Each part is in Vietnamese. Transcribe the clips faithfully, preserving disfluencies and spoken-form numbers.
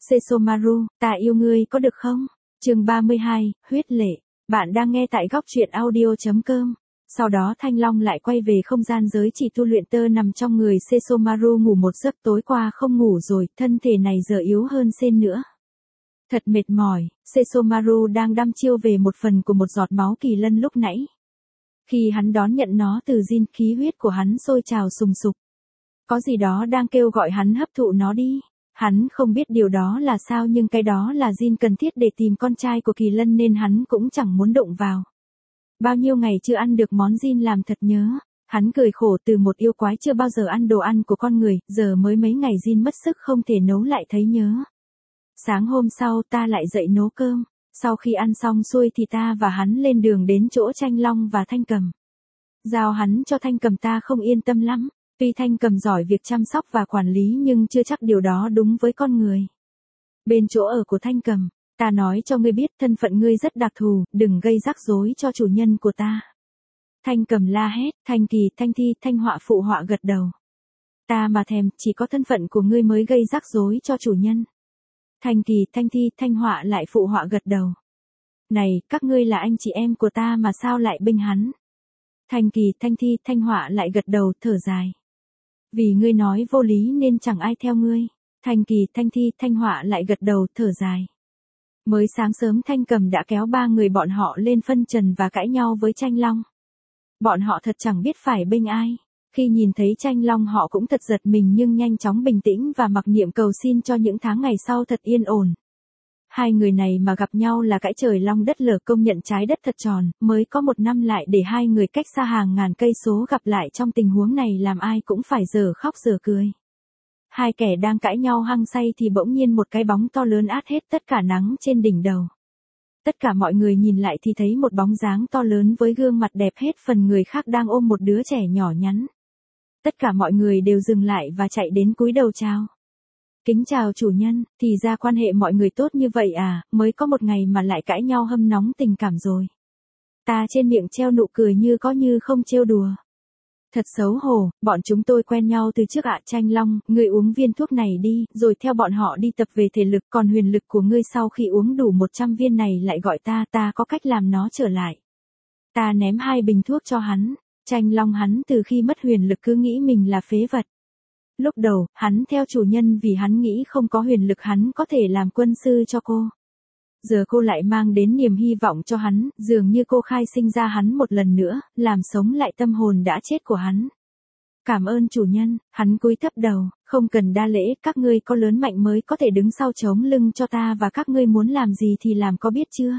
Sesomaru, ta yêu ngươi có được không? Chương ba mươi hai, huyết lệ. Bạn đang nghe tại góc truyện audio chấm com. Sau đó Thanh Long lại quay về không gian giới chỉ tu luyện tơ nằm trong người Sesomaru ngủ một giấc tối qua không ngủ rồi, thân thể này giờ yếu hơn sen nữa. Thật mệt mỏi, Sesomaru đang đăm chiêu về một phần của một giọt máu kỳ lân lúc nãy. Khi hắn đón nhận nó từ Jin, khí huyết của hắn sôi trào sùng sục. Có gì đó đang kêu gọi hắn hấp thụ nó đi. Hắn không biết điều đó là sao nhưng cái đó là Jin cần thiết để tìm con trai của kỳ lân nên hắn cũng chẳng muốn động vào. Bao nhiêu ngày chưa ăn được món Jin làm thật nhớ. Hắn cười khổ, từ một yêu quái chưa bao giờ ăn đồ ăn của con người, giờ mới mấy ngày Jin mất sức không thể nấu lại thấy nhớ. Sáng hôm sau ta lại dậy nấu cơm. Sau khi ăn xong xuôi thì ta và hắn lên đường đến chỗ Tranh Long và Thanh Cầm. Giao hắn cho Thanh Cầm ta không yên tâm lắm. Tuy Thanh Cầm giỏi việc chăm sóc và quản lý nhưng chưa chắc điều đó đúng với con người. Bên chỗ ở của Thanh Cầm, ta nói cho ngươi biết thân phận ngươi rất đặc thù, đừng gây rắc rối cho chủ nhân của ta. Thanh Cầm la hét, Thanh Kỳ, Thanh Thi, Thanh Họa phụ họa gật đầu. Ta mà thèm, chỉ có thân phận của ngươi mới gây rắc rối cho chủ nhân. Thanh Kỳ, Thanh Thi, Thanh Họa lại phụ họa gật đầu. Này, các ngươi là anh chị em của ta mà sao lại bênh hắn? Thanh Kỳ, Thanh Thi, Thanh Họa lại gật đầu, thở dài. Vì ngươi nói vô lý nên chẳng ai theo ngươi. Thanh Kỳ, Thanh Thi, Thanh Họa lại gật đầu, thở dài. Mới sáng sớm Thanh Cầm đã kéo ba người bọn họ lên phân trần và cãi nhau với Tranh Long. Bọn họ thật chẳng biết phải bênh ai. Khi nhìn thấy Tranh Long họ cũng thật giật mình nhưng nhanh chóng bình tĩnh và mặc niệm cầu xin cho những tháng ngày sau thật yên ổn. Hai người này mà gặp nhau là cãi trời long đất lở, công nhận trái đất thật tròn, mới có một năm lại để hai người cách xa hàng ngàn cây số gặp lại trong tình huống này làm ai cũng phải dở khóc dở cười. Hai kẻ đang cãi nhau hăng say thì bỗng nhiên một cái bóng to lớn át hết tất cả nắng trên đỉnh đầu. Tất cả mọi người nhìn lại thì thấy một bóng dáng to lớn với gương mặt đẹp hết phần người khác đang ôm một đứa trẻ nhỏ nhắn. Tất cả mọi người đều dừng lại và chạy đến cúi đầu chào. Kính chào chủ nhân, thì ra quan hệ mọi người tốt như vậy à, mới có một ngày mà lại cãi nhau hâm nóng tình cảm rồi. Ta trên miệng treo nụ cười như có như không trêu đùa. Thật xấu hổ, bọn chúng tôi quen nhau từ trước ạ. Tranh Long, ngươi uống viên thuốc này đi, rồi theo bọn họ đi tập về thể lực, còn huyền lực của ngươi sau khi uống đủ một trăm viên này lại gọi ta, ta có cách làm nó trở lại. Ta ném hai bình thuốc cho hắn. Tranh Long hắn từ khi mất huyền lực cứ nghĩ mình là phế vật. Lúc đầu, hắn theo chủ nhân vì hắn nghĩ không có huyền lực hắn có thể làm quân sư cho cô. Giờ cô lại mang đến niềm hy vọng cho hắn, dường như cô khai sinh ra hắn một lần nữa, làm sống lại tâm hồn đã chết của hắn. Cảm ơn chủ nhân, hắn cúi thấp đầu, không cần đa lễ, các ngươi có lớn mạnh mới có thể đứng sau chống lưng cho ta và các ngươi muốn làm gì thì làm, có biết chưa?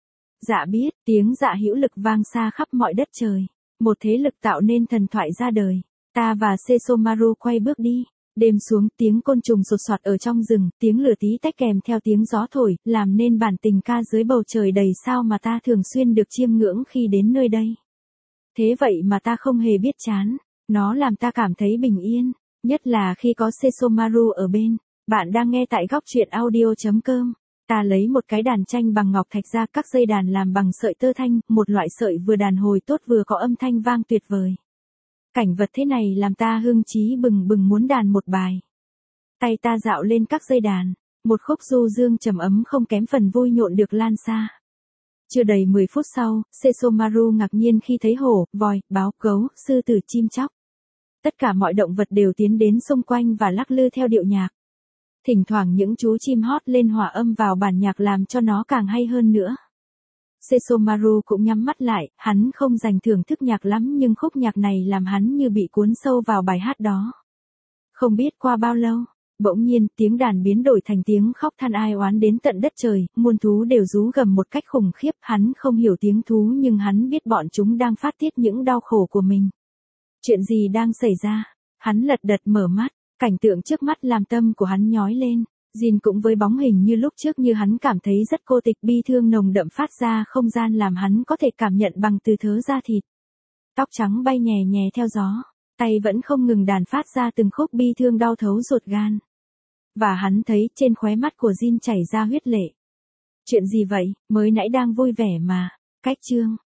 Dạ biết, tiếng dạ hữu lực vang xa khắp mọi đất trời. Một thế lực tạo nên thần thoại ra đời. Ta và Sesomaru quay bước đi. Đêm xuống, tiếng côn trùng sột soạt ở trong rừng, tiếng lửa tí tách kèm theo tiếng gió thổi, làm nên bản tình ca dưới bầu trời đầy sao mà ta thường xuyên được chiêm ngưỡng khi đến nơi đây. Thế vậy mà ta không hề biết chán. Nó làm ta cảm thấy bình yên, nhất là khi có Sesomaru ở bên. Bạn đang nghe tại góc truyện audio chấm com. Ta lấy một cái đàn tranh bằng ngọc thạch ra, các dây đàn làm bằng sợi tơ thanh, một loại sợi vừa đàn hồi tốt vừa có âm thanh vang tuyệt vời. Cảnh vật thế này làm ta hưng trí bừng bừng muốn đàn một bài. Tay ta dạo lên các dây đàn, một khúc du dương trầm ấm không kém phần vui nhộn được lan xa. Chưa đầy mười phút sau, Sesomaru ngạc nhiên khi thấy hổ, voi, báo, gấu, sư tử, chim chóc. Tất cả mọi động vật đều tiến đến xung quanh và lắc lư theo điệu nhạc. Thỉnh thoảng những chú chim hót lên hòa âm vào bản nhạc làm cho nó càng hay hơn nữa. Sesomaru cũng nhắm mắt lại, hắn không dành thưởng thức nhạc lắm nhưng khúc nhạc này làm hắn như bị cuốn sâu vào bài hát đó. Không biết qua bao lâu, bỗng nhiên tiếng đàn biến đổi thành tiếng khóc than ai oán đến tận đất trời, muôn thú đều rú gầm một cách khủng khiếp, hắn không hiểu tiếng thú nhưng hắn biết bọn chúng đang phát tiết những đau khổ của mình. Chuyện gì đang xảy ra? Hắn lật đật mở mắt, cảnh tượng trước mắt làm tâm của hắn nhói lên. Jin cũng với bóng hình như lúc trước như hắn cảm thấy rất cô tịch, bi thương nồng đậm phát ra không gian làm hắn có thể cảm nhận bằng từ thớ da thịt. Tóc trắng bay nhè nhè theo gió, tay vẫn không ngừng đàn phát ra từng khúc bi thương đau thấu ruột gan. Và hắn thấy trên khóe mắt của Jin chảy ra huyết lệ. Chuyện gì vậy, mới nãy đang vui vẻ mà. Cách chương.